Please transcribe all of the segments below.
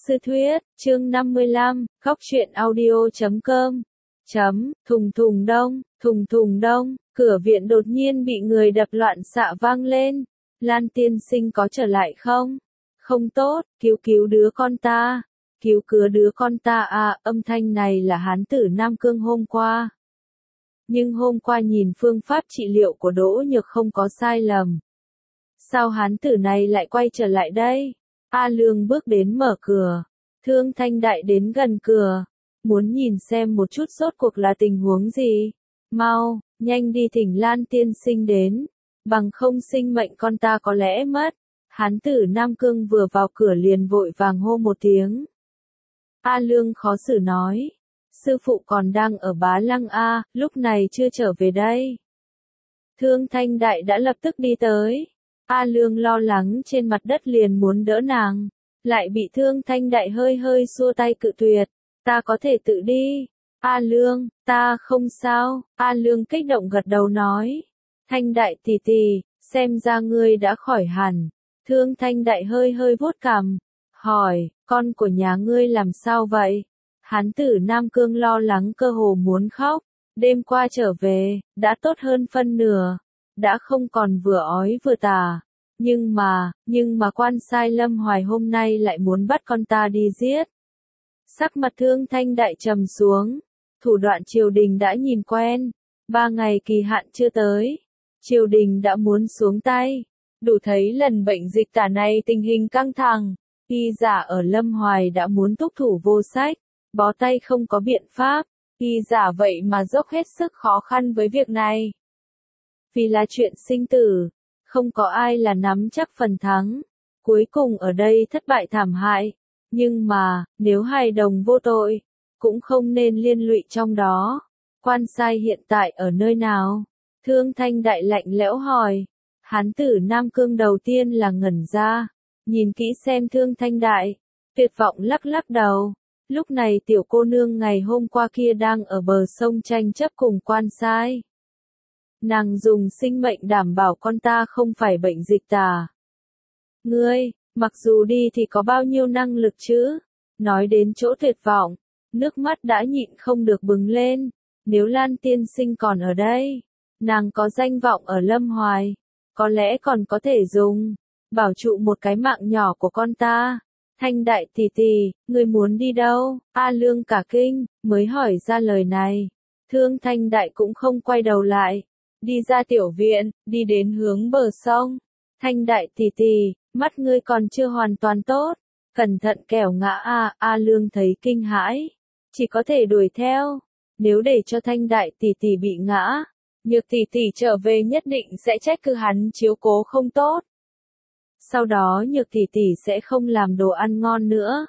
Sư thuyết, chương 55, khóc truyện audio.com. Thùng thùng đông, cửa viện đột nhiên bị người đập loạn xạ vang lên. Lan tiên sinh có trở lại không? Không tốt, cứu đứa con ta. Cứu đứa con ta à, âm thanh này là hán tử Nam Cương hôm qua. Nhưng hôm qua nhìn phương pháp trị liệu của Đỗ Nhược không có sai lầm. Sao hán tử này lại quay trở lại đây? A Lương bước đến mở cửa. Thương Thanh Đại đến gần cửa. Muốn nhìn xem một chút rốt cuộc là tình huống gì. Mau, nhanh đi thỉnh Lan tiên sinh đến. Bằng không sinh mệnh con ta có lẽ mất. Hán tử Nam Cương vừa vào cửa liền vội vàng hô một tiếng. A Lương khó xử nói. Sư phụ còn đang ở Bá Lăng A, lúc này chưa trở về đây. Thương Thanh Đại đã lập tức đi tới. A Lương lo lắng trên mặt đất liền muốn đỡ nàng. Lại bị Thương Thanh Đại hơi xua tay cự tuyệt. Ta có thể tự đi. A Lương, ta không sao. A Lương kích động gật đầu nói. Thanh Đại tỷ tỷ, xem ra ngươi đã khỏi hẳn. Thương Thanh Đại hơi vuốt cằm. Hỏi, con của nhà ngươi làm sao vậy? Hán tử Nam Cương lo lắng cơ hồ muốn khóc. Đêm qua trở về, đã tốt hơn phân nửa. Đã không còn vừa ói vừa tả. Nhưng mà quan sai Lâm Hoài hôm nay lại muốn bắt con ta đi giết. Sắc mặt Thương Thanh Đại trầm xuống. Thủ đoạn triều đình đã nhìn quen. 3 ngày kỳ hạn chưa tới. Triều đình đã muốn xuống tay. Đủ thấy lần bệnh dịch tả này tình hình căng thẳng. Y giả ở Lâm Hoài đã muốn thúc thủ vô sách. Bó tay không có biện pháp. Y giả vậy mà dốc hết sức khó khăn với việc này. Vì là chuyện sinh tử. Không có ai là nắm chắc phần thắng. Cuối cùng ở đây thất bại thảm hại. Nhưng mà, nếu hài đồng vô tội, cũng không nên liên lụy trong đó. Quan sai hiện tại ở nơi nào? Thương Thanh Đại lạnh lẽo hỏi. Hán tử Nam Cương đầu tiên là ngẩn ra. Nhìn kỹ xem Thương Thanh Đại. Tuyệt vọng lắc đầu. Lúc này tiểu cô nương ngày hôm qua kia đang ở bờ sông tranh chấp cùng quan sai. Nàng dùng sinh mệnh đảm bảo con ta không phải bệnh dịch tả. Ngươi, mặc dù đi thì có bao nhiêu năng lực chứ? Nói đến chỗ tuyệt vọng, nước mắt đã nhịn không được bừng lên. Nếu Lan tiên sinh còn ở đây, nàng có danh vọng ở Lâm Hoài, có lẽ còn có thể dùng, bảo trụ một cái mạng nhỏ của con ta. Thanh Đại tỷ tỷ, ngươi muốn đi đâu? A Lương cả kinh, mới hỏi ra lời này. Thương Thanh Đại cũng không quay đầu lại. Đi ra tiểu viện, đi đến hướng bờ sông. Thanh Đại tỷ tỷ, mắt ngươi còn chưa hoàn toàn tốt. Cẩn thận kẻo ngã a. A Lương thấy kinh hãi. Chỉ có thể đuổi theo. Nếu để cho Thanh Đại tỷ tỷ bị ngã, Nhược tỷ tỷ trở về nhất định sẽ trách cứ hắn chiếu cố không tốt. Sau đó Nhược tỷ tỷ sẽ không làm đồ ăn ngon nữa.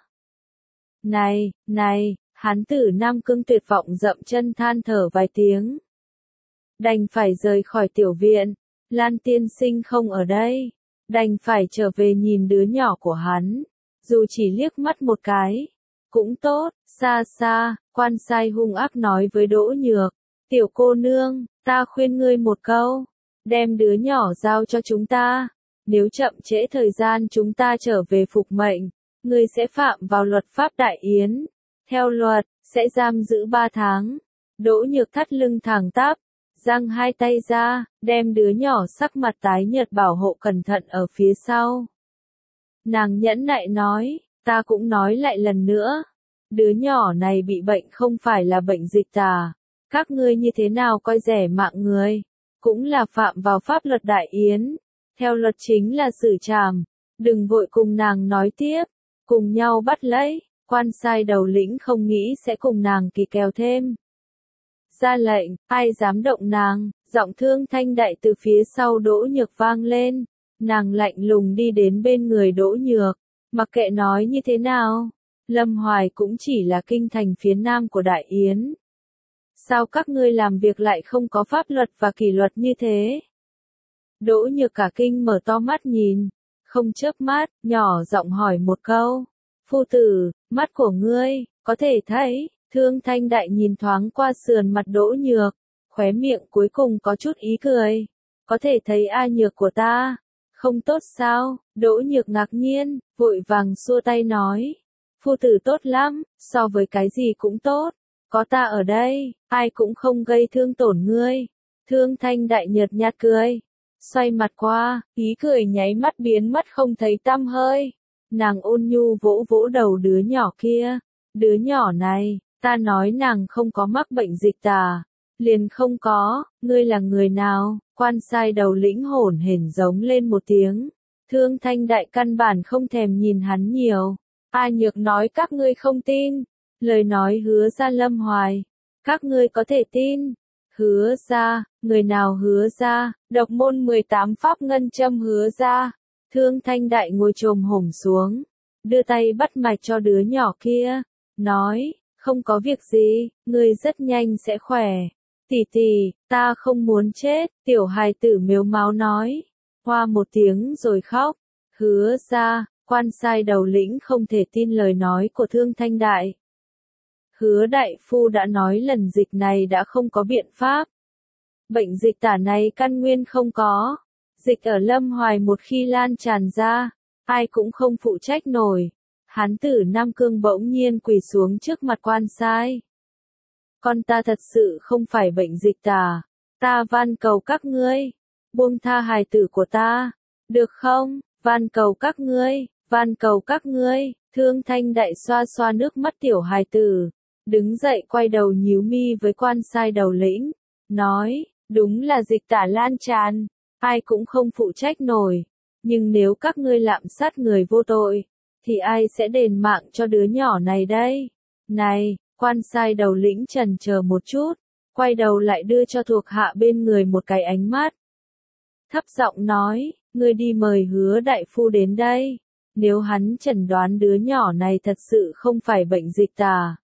Này, hán tử Nam Cương tuyệt vọng dậm chân than thở vài tiếng. Đành phải rời khỏi tiểu viện. Lan tiên sinh không ở đây. Đành phải trở về nhìn đứa nhỏ của hắn. Dù chỉ liếc mắt một cái. Cũng tốt, xa, quan sai hung ác nói với Đỗ Nhược. Tiểu cô nương, ta khuyên ngươi một câu. Đem đứa nhỏ giao cho chúng ta. Nếu chậm trễ thời gian chúng ta trở về phục mệnh, ngươi sẽ phạm vào luật pháp Đại Yến. Theo luật, sẽ giam giữ 3 tháng. Đỗ Nhược thắt lưng thẳng tắp. Giang hai tay ra, đem đứa nhỏ sắc mặt tái nhợt bảo hộ cẩn thận ở phía sau. Nàng nhẫn nại nói, ta cũng nói lại lần nữa. Đứa nhỏ này bị bệnh không phải là bệnh dịch tả. Các ngươi như thế nào coi rẻ mạng người, cũng là phạm vào pháp luật Đại Yến. Theo luật chính là xử trảm. Đừng vội cùng nàng nói tiếp. Cùng nhau bắt lấy. Quan sai đầu lĩnh không nghĩ sẽ cùng nàng kỳ kèo thêm. Ra lệnh, ai dám động nàng, giọng Thương Thanh Đại từ phía sau Đỗ Nhược vang lên. Nàng lạnh lùng đi đến bên người Đỗ Nhược. Mặc kệ nói như thế nào, Lâm Hoài cũng chỉ là kinh thành phía nam của Đại Yến. Sao các ngươi làm việc lại không có pháp luật và kỷ luật như thế? Đỗ Nhược cả kinh mở to mắt nhìn, không chớp mắt, nhỏ giọng hỏi một câu. Phu tử, mắt của ngươi, có thể thấy. Thương Thanh Đại nhìn thoáng qua sườn mặt Đỗ Nhược, khóe miệng cuối cùng có chút ý cười. Có thể thấy A Nhược của ta, không tốt sao? Đỗ Nhược ngạc nhiên, vội vàng xua tay nói. Phu tử tốt lắm, so với cái gì cũng tốt. Có ta ở đây, ai cũng không gây thương tổn ngươi. Thương Thanh Đại nhợt nhạt cười. Xoay mặt qua, ý cười nháy mắt biến mất không thấy tăm hơi. Nàng ôn nhu vỗ vỗ đầu đứa nhỏ kia. Đứa nhỏ này, ta nói nàng không có mắc bệnh dịch tả. Liền không có, ngươi là người nào? Quan sai đầu lĩnh hổn hển giống lên một tiếng. Thương Thanh Đại căn bản không thèm nhìn hắn nhiều. A Nhược nói các ngươi không tin. Lời nói hứa ra Lâm Hoài. Các ngươi có thể tin. Hứa ra, người nào hứa ra? Độc môn 18 pháp ngân châm hứa ra. Thương Thanh Đại ngồi chồm hổm xuống. Đưa tay bắt mạch cho đứa nhỏ kia. Nói, không có việc gì, ngươi rất nhanh sẽ khỏe. Tỷ tỷ, ta không muốn chết, tiểu hài tử mếu máo nói. Hoa một tiếng rồi khóc. Hứa ra, quan sai đầu lĩnh không thể tin lời nói của Thương Thanh Đại. Hứa đại phu đã nói lần dịch này đã không có biện pháp. Bệnh dịch tả này căn nguyên không có. Dịch ở Lâm Hoài một khi lan tràn ra, ai cũng không phụ trách nổi. Hán tử Nam Cương bỗng nhiên quỳ xuống trước mặt quan sai. Con ta thật sự không phải bệnh dịch tả. Ta van cầu các ngươi. Buông tha hài tử của ta. Được không? Van cầu các ngươi. Van cầu các ngươi. Thương Thanh Đại xoa xoa nước mắt tiểu hài tử. Đứng dậy quay đầu nhíu mi với quan sai đầu lĩnh. Nói, đúng là dịch tả lan tràn. Ai cũng không phụ trách nổi. Nhưng nếu các ngươi lạm sát người vô tội, thì ai sẽ đền mạng cho đứa nhỏ này đây? Này, quan sai đầu lĩnh chần chờ một chút, quay đầu lại đưa cho thuộc hạ bên người một cái ánh mắt. Thấp giọng nói, ngươi đi mời Hứa đại phu đến đây. Nếu hắn chẩn đoán đứa nhỏ này thật sự không phải bệnh dịch tả.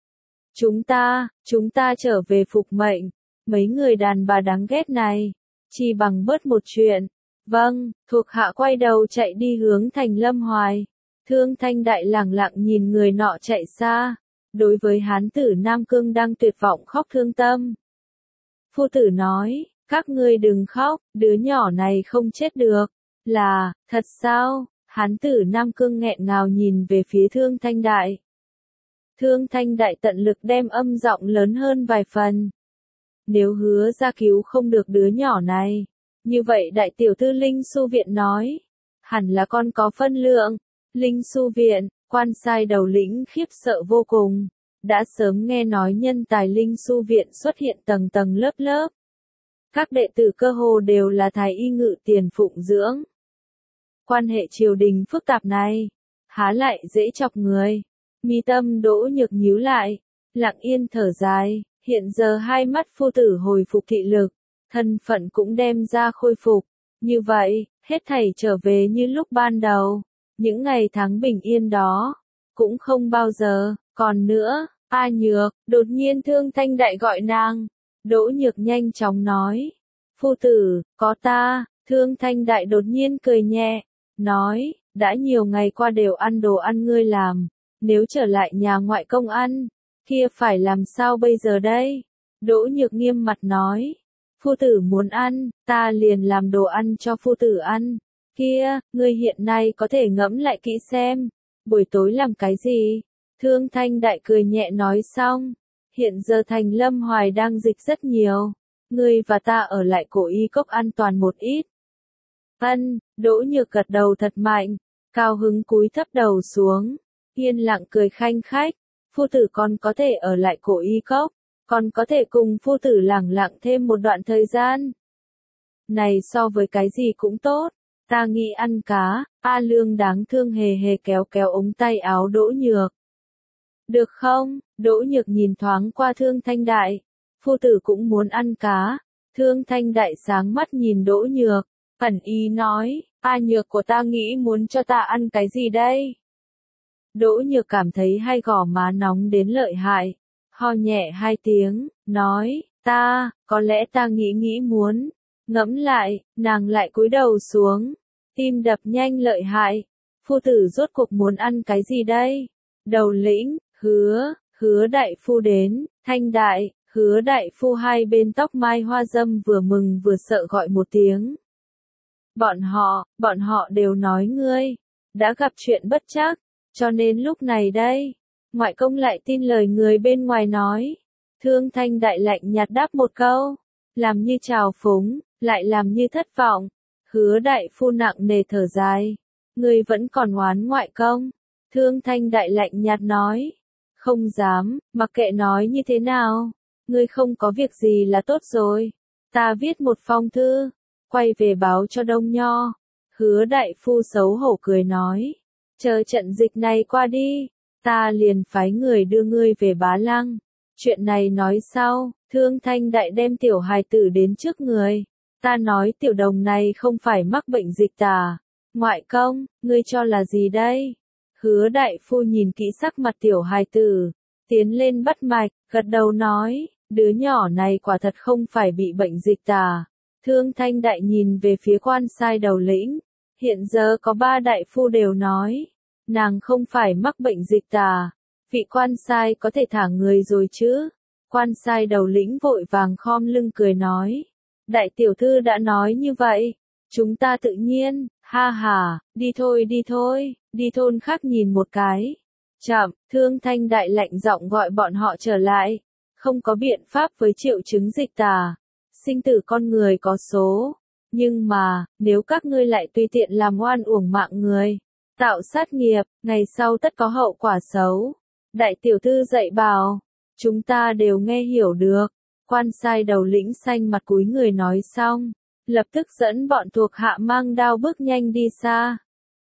Chúng ta trở về phục mệnh. Mấy người đàn bà đáng ghét này, chỉ bằng bớt một chuyện. Vâng, thuộc hạ quay đầu chạy đi hướng thành Lâm Hoài. Thương Thanh Đại lẳng lặng nhìn người nọ chạy xa. Đối với hán tử Nam Cương đang tuyệt vọng khóc thương tâm. Phu tử nói, các ngươi đừng khóc, đứa nhỏ này không chết được. Là, thật sao? Hán tử Nam Cương nghẹn ngào nhìn về phía Thương Thanh Đại. Thương Thanh Đại tận lực đem âm giọng lớn hơn vài phần. Nếu Hứa ra cứu không được đứa nhỏ này, như vậy đại tiểu thư Linh Su Viện nói, hẳn là con có phân lượng. Linh Su Viện, quan sai đầu lĩnh khiếp sợ vô cùng, đã sớm nghe nói nhân tài Linh Su Viện xuất hiện tầng tầng lớp lớp. Các đệ tử cơ hồ đều là thái y ngự tiền phụng dưỡng. Quan hệ triều đình phức tạp này, há lại dễ chọc người. Mi tâm Đỗ Nhược nhíu lại, lặng yên thở dài, hiện giờ hai mắt phu tử hồi phục thị lực, thân phận cũng đem ra khôi phục. Như vậy, hết thảy trở về như lúc ban đầu. Những ngày tháng bình yên đó, cũng không bao giờ, còn nữa, A Nhược, đột nhiên Thương Thanh Đại gọi nàng. Đỗ Nhược nhanh chóng nói, phu tử, có ta. Thương Thanh Đại đột nhiên cười nhẹ, nói, đã nhiều ngày qua đều ăn đồ ăn ngươi làm, nếu trở lại nhà ngoại công ăn, kia phải làm sao bây giờ đây? Đỗ Nhược nghiêm mặt nói, phu tử muốn ăn, ta liền làm đồ ăn cho phu tử ăn. Kia, ngươi hiện nay có thể ngẫm lại kỹ xem, buổi tối làm cái gì? Thương Thanh Đại cười nhẹ nói xong, hiện giờ thành Lâm Hoài đang dịch rất nhiều, ngươi và ta ở lại Cổ Y Cốc an toàn một ít. Ân, Đỗ Nhược gật đầu thật mạnh, cao hứng cúi thấp đầu xuống, yên lặng cười khanh khách, phu tử con có thể ở lại Cổ Y Cốc, còn có thể cùng phu tử lẳng lặng thêm một đoạn thời gian. Này so với cái gì cũng tốt. Ta nghĩ ăn cá. A Lương đáng thương hề hề kéo kéo ống tay áo Đỗ Nhược. Được không? Đỗ Nhược nhìn thoáng qua Thương Thanh Đại. Phu tử cũng muốn ăn cá. Thương Thanh Đại sáng mắt nhìn Đỗ Nhược, ẩn ý nói, A Nhược của ta nghĩ muốn cho ta ăn cái gì đây? Đỗ Nhược cảm thấy hai gò má nóng đến lợi hại. Ho nhẹ hai tiếng, nói, có lẽ ta nghĩ muốn. Ngẫm lại, nàng lại cúi đầu xuống, tim đập nhanh lợi hại. Phu tử rốt cuộc muốn ăn cái gì đây? Đầu lĩnh, hứa đại phu đến, Thanh Đại, Hứa đại phu hai bên tóc mai hoa dâm vừa mừng vừa sợ gọi một tiếng. Bọn họ đều nói ngươi đã gặp chuyện bất trắc, Cho nên lúc này đây, ngoại công lại tin lời người bên ngoài nói. Thương Thanh Đại lạnh nhạt đáp một câu, làm như trào phúng, lại làm như thất vọng. Hứa đại phu nặng nề thở dài, ngươi vẫn còn oán ngoại công. Thương Thanh Đại lạnh nhạt nói, không dám, mặc kệ nói như thế nào, ngươi không có việc gì là tốt rồi. Ta viết một phong thư, quay về báo cho Đông Nho. Hứa đại phu xấu hổ cười nói, chờ trận dịch này qua đi, ta liền phái người đưa ngươi về Bá Lăng. Chuyện này nói sau, Thương Thanh Đại đem tiểu hài tử đến trước người. Ta nói tiểu đồng này không phải mắc bệnh dịch tả. Ngoại công, ngươi cho là gì đây? Hứa đại phu nhìn kỹ sắc mặt tiểu hài tử, tiến lên bắt mạch, gật đầu nói, đứa nhỏ này quả thật không phải bị bệnh dịch tả. Thương Thanh Đại nhìn về phía quan sai đầu lĩnh, hiện giờ có 3 đại phu đều nói, nàng không phải mắc bệnh dịch tả. Vị quan sai có thể thả người rồi chứ? Quan sai đầu lĩnh vội vàng khom lưng cười nói, đại tiểu thư đã nói như vậy, chúng ta tự nhiên, ha ha, đi thôi, đi thôn khác nhìn một cái. Chậm, Thương Thanh Đại lạnh giọng gọi bọn họ trở lại, không có biện pháp với triệu chứng dịch tả, sinh tử con người có số, nhưng mà, nếu các ngươi lại tùy tiện làm oan uổng mạng người, tạo sát nghiệp, ngày sau tất có hậu quả xấu. Đại tiểu thư dạy bảo, chúng ta đều nghe hiểu được. Quan sai đầu lĩnh xanh mặt cúi người nói xong, lập tức dẫn bọn thuộc hạ mang đao bước nhanh đi xa.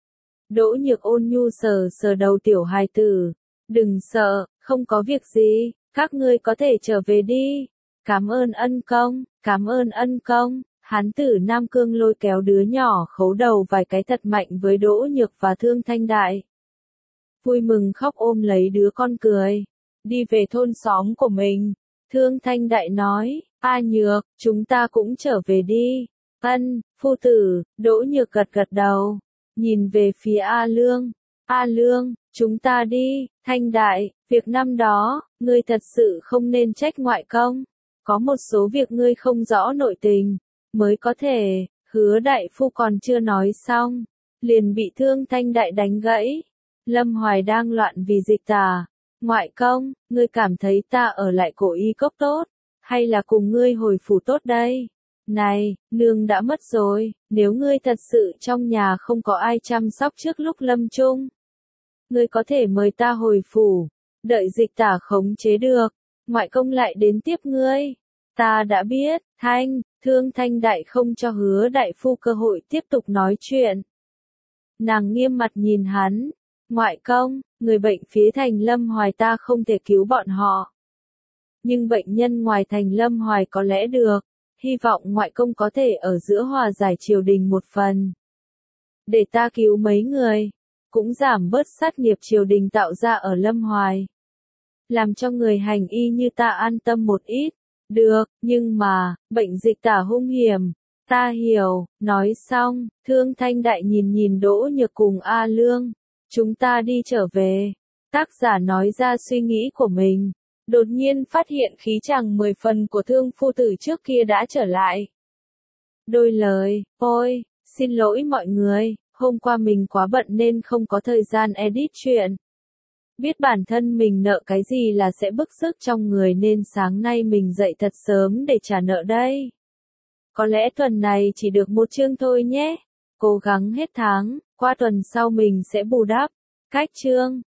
Đỗ Nhược ôn nhu sờ sờ đầu tiểu hài tử, đừng sợ, không có việc gì, các ngươi có thể trở về đi. Cảm ơn ân công, cảm ơn ân công. Hán tử Nam Cương lôi kéo đứa nhỏ khấu đầu vài cái thật mạnh với Đỗ Nhược và Thương Thanh Đại. Vui mừng khóc ôm lấy đứa con cười, đi về thôn xóm của mình. Thương Thanh Đại nói, A Nhược, chúng ta cũng trở về đi. Ân, phu tử. Đỗ Nhược gật gật đầu, nhìn về phía A Lương. A Lương, chúng ta đi. Thanh Đại, việc năm đó, ngươi thật sự không nên trách ngoại công. Có một số việc ngươi không rõ nội tình, mới có thể. Hứa đại phu còn chưa nói xong, liền bị Thương Thanh Đại đánh gãy. Lâm Hoài đang loạn vì dịch tả. Ngoại công, ngươi cảm thấy ta ở lại Cổ Y Cốc tốt, hay là cùng ngươi hồi phủ tốt đây? Này, nương đã mất rồi, nếu ngươi thật sự trong nhà không có ai chăm sóc trước lúc lâm chung, ngươi có thể mời ta hồi phủ, đợi dịch tả khống chế được, ngoại công lại đến tiếp ngươi. Ta đã biết, Thương Thanh Đại không cho Hứa đại phu cơ hội tiếp tục nói chuyện. Nàng nghiêm mặt nhìn hắn, ngoại công, người bệnh phía thành Lâm Hoài ta không thể cứu bọn họ. Nhưng bệnh nhân ngoài thành Lâm Hoài có lẽ được, hy vọng ngoại công có thể ở giữa hòa giải triều đình một phần. Để ta cứu mấy người, cũng giảm bớt sát nghiệp triều đình tạo ra ở Lâm Hoài. Làm cho người hành y như ta an tâm một ít. Được, nhưng mà, bệnh dịch tả hung hiểm. Ta hiểu, nói xong, Thương Thanh Đại nhìn Đỗ Nhược cùng A Lương. Chúng ta đi trở về. Tác giả nói ra suy nghĩ của mình. Đột nhiên phát hiện khí chàng 10 phần của Thương phu tử trước kia đã trở lại. Đôi lời, ôi, xin lỗi mọi người, hôm qua mình quá bận nên không có thời gian edit chuyện. Biết bản thân mình nợ cái gì là sẽ bức sức trong người nên sáng nay mình dậy thật sớm để trả nợ đây. Có lẽ tuần này chỉ được một chương thôi nhé. Cố gắng hết tháng, qua tuần sau mình sẽ bù đắp. Cách chương.